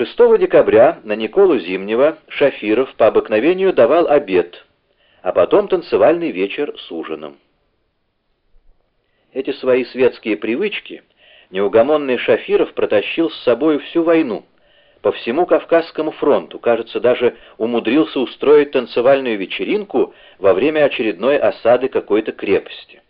6 декабря на Николу Зимнего Шафиров по обыкновению давал обед, а потом танцевальный вечер с ужином. Эти свои светские привычки неугомонный Шафиров протащил с собой всю войну, по всему Кавказскому фронту, кажется, даже умудрился устроить танцевальную вечеринку во время очередной осады какой-то крепости.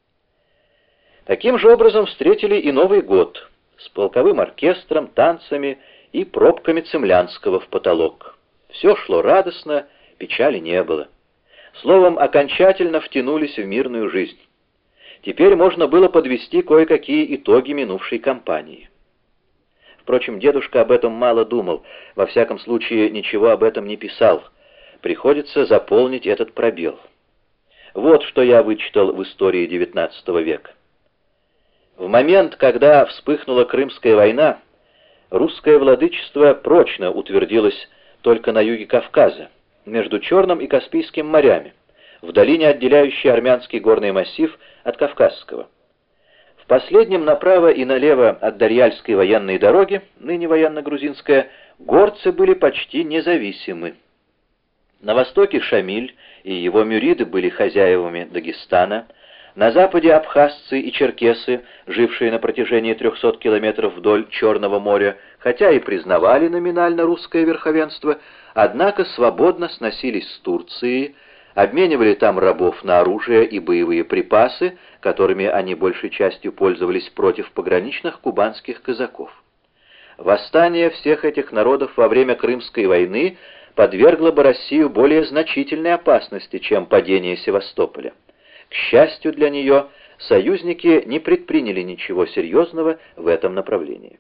Таким же образом встретили и Новый год, с полковым оркестром, танцами и пробками Цемлянского в потолок. Все шло радостно, печали не было. Словом, окончательно втянулись в мирную жизнь. Теперь можно было подвести кое-какие итоги минувшей кампании. Впрочем, дедушка об этом мало думал, во всяком случае ничего об этом не писал. Приходится заполнить этот пробел. Вот что я вычитал в истории XIX века. В момент, когда вспыхнула Крымская война, русское владычество прочно утвердилось только на юге Кавказа, между Черным и Каспийским морями, в долине, отделяющей армянский горный массив от Кавказского. В последнем направо и налево от Дарьяльской военной дороги, ныне военно-грузинская, горцы были почти независимы. На востоке Шамиль и его мюриды были хозяевами Дагестана, на западе абхазцы и черкесы, жившие на протяжении 300 километров вдоль Черного моря, хотя и признавали номинально русское верховенство, однако свободно сносились с Турцией, обменивали там рабов на оружие и боевые припасы, которыми они большей частью пользовались против пограничных кубанских казаков. Восстание всех этих народов во время Крымской войны подвергло бы Россию более значительной опасности, чем падение Севастополя. К счастью для нее, союзники не предприняли ничего серьезного в этом направлении.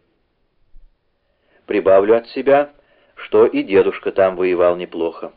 Прибавлю от себя, что и дедушка там воевал неплохо.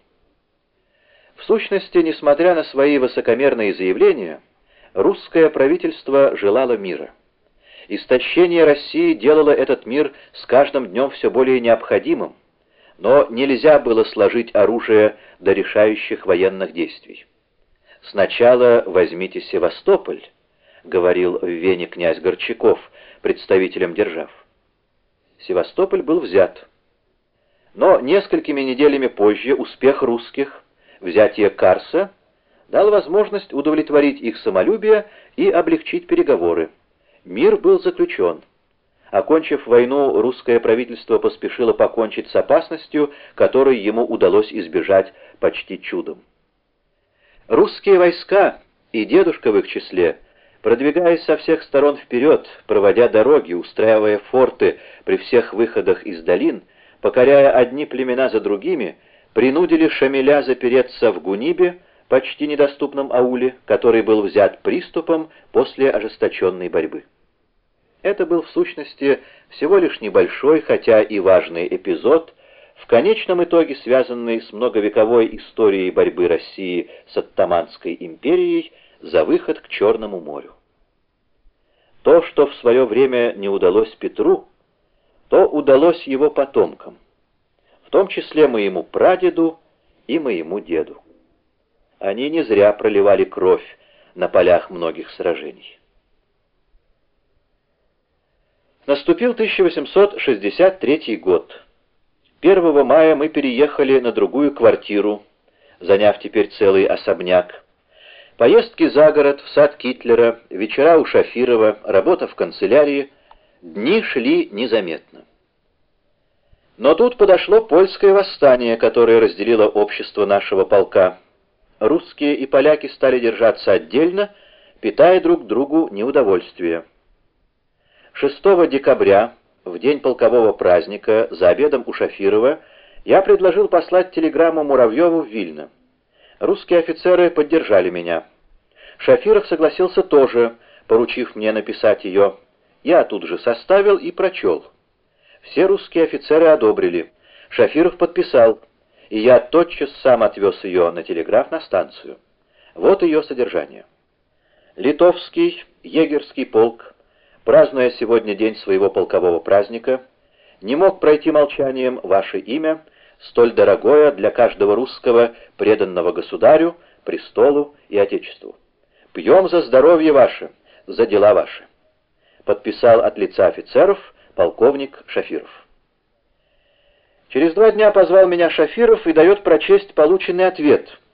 В сущности, несмотря на свои высокомерные заявления, русское правительство желало мира. Истощение России делало этот мир с каждым днем все более необходимым, но нельзя было сложить оружие до решающих военных действий. «Сначала возьмите Севастополь», — говорил в Вене князь Горчаков, представителем держав. Севастополь был взят. Но несколькими неделями позже успех русских, взятие Карса, дал возможность удовлетворить их самолюбие и облегчить переговоры. Мир был заключен. Окончив войну, русское правительство поспешило покончить с опасностью, которой ему удалось избежать почти чудом. Русские войска, и дедушка в их числе, продвигаясь со всех сторон вперед, проводя дороги, устраивая форты при всех выходах из долин, покоряя одни племена за другими, принудили Шамиля запереться в Гунибе, почти недоступном ауле, который был взят приступом после ожесточенной борьбы. Это был в сущности всего лишь небольшой, хотя и важный эпизод, в конечном итоге связанный с многовековой историей борьбы России с Оттоманской империей за выход к Черному морю. То, что в свое время не удалось Петру, то удалось его потомкам, в том числе моему прадеду и моему деду. Они не зря проливали кровь на полях многих сражений. Наступил 1863 год. 1 мая мы переехали на другую квартиру, заняв теперь целый особняк. Поездки за город, в сад Китлера, вечера у Шафирова, работа в канцелярии, дни шли незаметно. Но тут подошло польское восстание, которое разделило общество нашего полка. Русские и поляки стали держаться отдельно, питая друг другу неудовольствие. 6 декабря, в день полкового праздника, за обедом у Шафирова, я предложил послать телеграмму Муравьеву в Вильно. Русские офицеры поддержали меня. Шафиров согласился тоже, поручив мне написать ее. Я тут же составил и прочел. Все русские офицеры одобрили. Шафиров подписал, и я тотчас сам отвез ее на телеграф на станцию. Вот ее содержание. Литовский егерский полк, празднуя сегодня день своего полкового праздника, не мог пройти молчанием ваше имя, столь дорогое для каждого русского, преданного государю, престолу и отечеству. Пьем за здоровье ваше, за дела ваши. Подписал от лица офицеров полковник Шафиров. Через 2 дня позвал меня Шафиров и дает прочесть полученный ответ.